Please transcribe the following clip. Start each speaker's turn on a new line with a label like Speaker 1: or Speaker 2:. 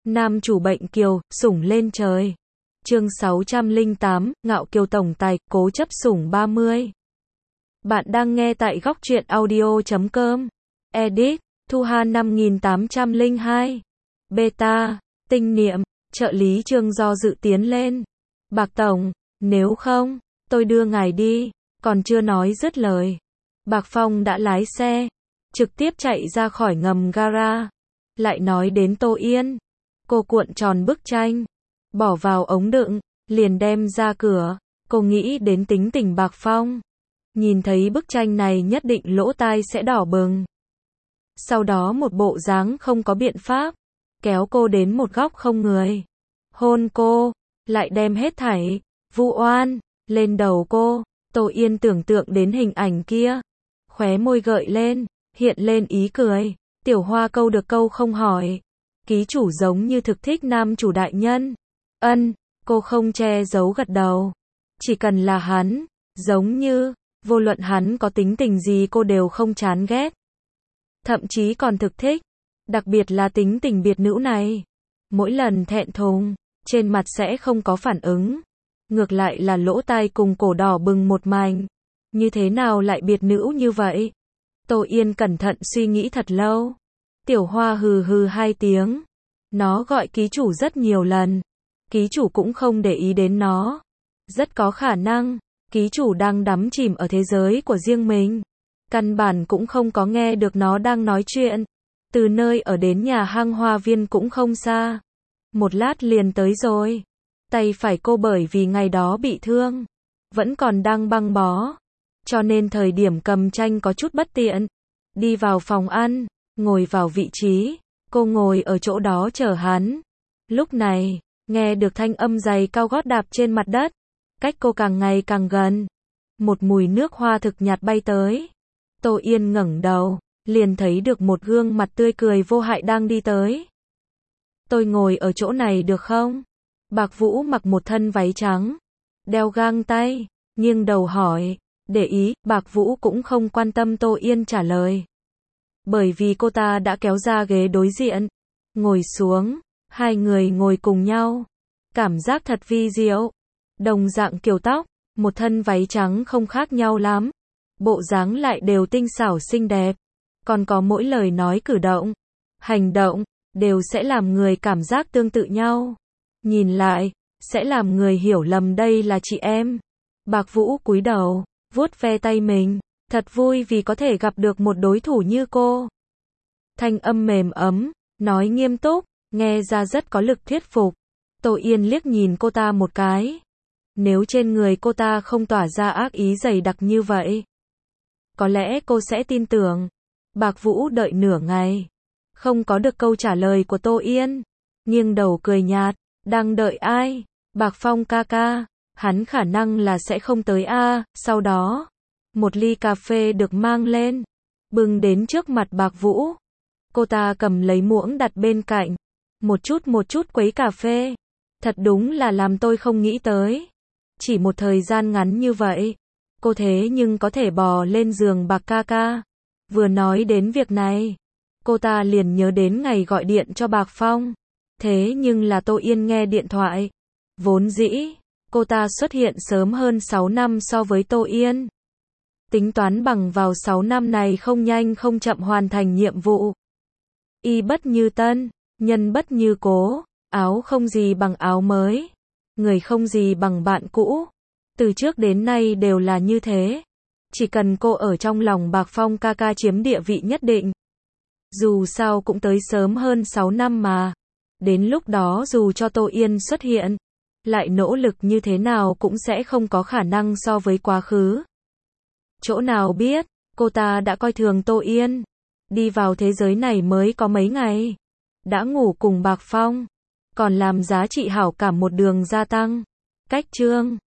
Speaker 1: Nam chủ bệnh kiều, sủng lên trời. Chương 608, ngạo kiều tổng tài, cố chấp sủng 30. Bạn đang nghe tại góc truyện audio.com. Edit, Thu Hà 5802. Beta, tinh niệm, trợ lý Trương do dự tiến lên. Bạc tổng, nếu không, tôi đưa ngài đi. Còn chưa nói dứt lời, Bạc Phong đã lái xe, trực tiếp chạy ra khỏi ngầm gara. Lại nói đến Tô Yên, cô cuộn tròn bức tranh, bỏ vào ống đựng, liền đem ra cửa. Cô nghĩ đến tính tình Bạc Phong, nhìn thấy bức tranh này nhất định lỗ tai sẽ đỏ bừng. Sau đó một bộ dáng không có biện pháp, kéo cô đến một góc không người, hôn cô, lại đem hết thảy vu oan lên đầu cô. Tô Yên tưởng tượng đến hình ảnh kia, khóe môi gợi lên, hiện lên ý cười. Tiểu Hoa câu được câu không hỏi, ký chủ giống như thực thích nam chủ đại nhân. Ân, cô không che giấu gật đầu. Chỉ cần là hắn, giống như, vô luận hắn có tính tình gì cô đều không chán ghét. Thậm chí còn thực thích, đặc biệt là tính tình biệt nữ này. Mỗi lần thẹn thùng, trên mặt sẽ không có phản ứng. Ngược lại là lỗ tai cùng cổ đỏ bừng một mảnh. Như thế nào lại biệt nữ như vậy? Tô Yên cẩn thận suy nghĩ thật lâu. Tiểu Hoa hừ hừ hai tiếng. Nó gọi ký chủ rất nhiều lần. Ký chủ cũng không để ý đến nó. Rất có khả năng, ký chủ đang đắm chìm ở thế giới của riêng mình. Căn bản cũng không có nghe được nó đang nói chuyện. Từ nơi ở đến nhà hang hoa viên cũng không xa. Một lát liền tới rồi. Tay phải cô bởi vì ngày đó bị thương, vẫn còn đang băng bó, cho nên thời điểm cầm tranh có chút bất tiện. Đi vào phòng ăn, ngồi vào vị trí, cô ngồi ở chỗ đó chờ hắn. Lúc này, nghe được thanh âm giày cao gót đạp trên mặt đất, cách cô càng ngày càng gần. Một mùi nước hoa thực nhạt bay tới. Tô Yên ngẩng đầu, liền thấy được một gương mặt tươi cười vô hại đang đi tới. Tôi ngồi ở chỗ này được không? Bạc Vũ mặc một thân váy trắng, đeo găng tay, nghiêng đầu hỏi. Để ý, Bạc Vũ cũng không quan tâm Tô Yên trả lời. Bởi vì cô ta đã kéo ra ghế đối diện, ngồi xuống, hai người ngồi cùng nhau. Cảm giác thật vi diệu. Đồng dạng kiểu tóc, một thân váy trắng không khác nhau lắm. Bộ dáng lại đều tinh xảo xinh đẹp. Còn có mỗi lời nói cử động, hành động, đều sẽ làm người cảm giác tương tự nhau. Nhìn lại, sẽ làm người hiểu lầm đây là chị em. Bạc Vũ cúi đầu, vuốt ve tay mình, thật vui vì có thể gặp được một đối thủ như cô. Thanh âm mềm ấm, nói nghiêm túc, nghe ra rất có lực thuyết phục. Tô Yên liếc nhìn cô ta một cái. Nếu trên người cô ta không tỏa ra ác ý dày đặc như vậy, có lẽ cô sẽ tin tưởng. Bạc Vũ đợi nửa ngày, không có được câu trả lời của Tô Yên, nghiêng đầu cười nhạt. Đang đợi ai? Bạc Phong ca ca, hắn khả năng là sẽ không tới a. Sau đó, một ly cà phê được mang lên, bưng đến trước mặt Bạc Vũ. Cô ta cầm lấy muỗng đặt bên cạnh, một chút quấy cà phê. Thật đúng là làm tôi không nghĩ tới. Chỉ một thời gian ngắn như vậy, cô thế nhưng có thể bò lên giường Bạc ca ca. Vừa nói đến việc này, cô ta liền nhớ đến ngày gọi điện cho Bạc Phong. Thế nhưng là Tô Yên nghe điện thoại. Vốn dĩ, cô ta xuất hiện sớm hơn 6 năm so với Tô Yên. Tính toán bằng vào 6 năm này không nhanh không chậm hoàn thành nhiệm vụ. Y bất như tân, nhân bất như cố, áo không gì bằng áo mới, người không gì bằng bạn cũ. Từ trước đến nay đều là như thế. Chỉ cần cô ở trong lòng Bạc Phong ca ca chiếm địa vị nhất định. Dù sao cũng tới sớm hơn 6 năm mà. Đến lúc đó dù cho Tô Yên xuất hiện, lại nỗ lực như thế nào cũng sẽ không có khả năng so với quá khứ. Chỗ nào biết, cô ta đã coi thường Tô Yên. Đi vào thế giới này mới có mấy ngày, đã ngủ cùng Bạc Phong, còn làm giá trị hảo cảm một đường gia tăng. Cách chương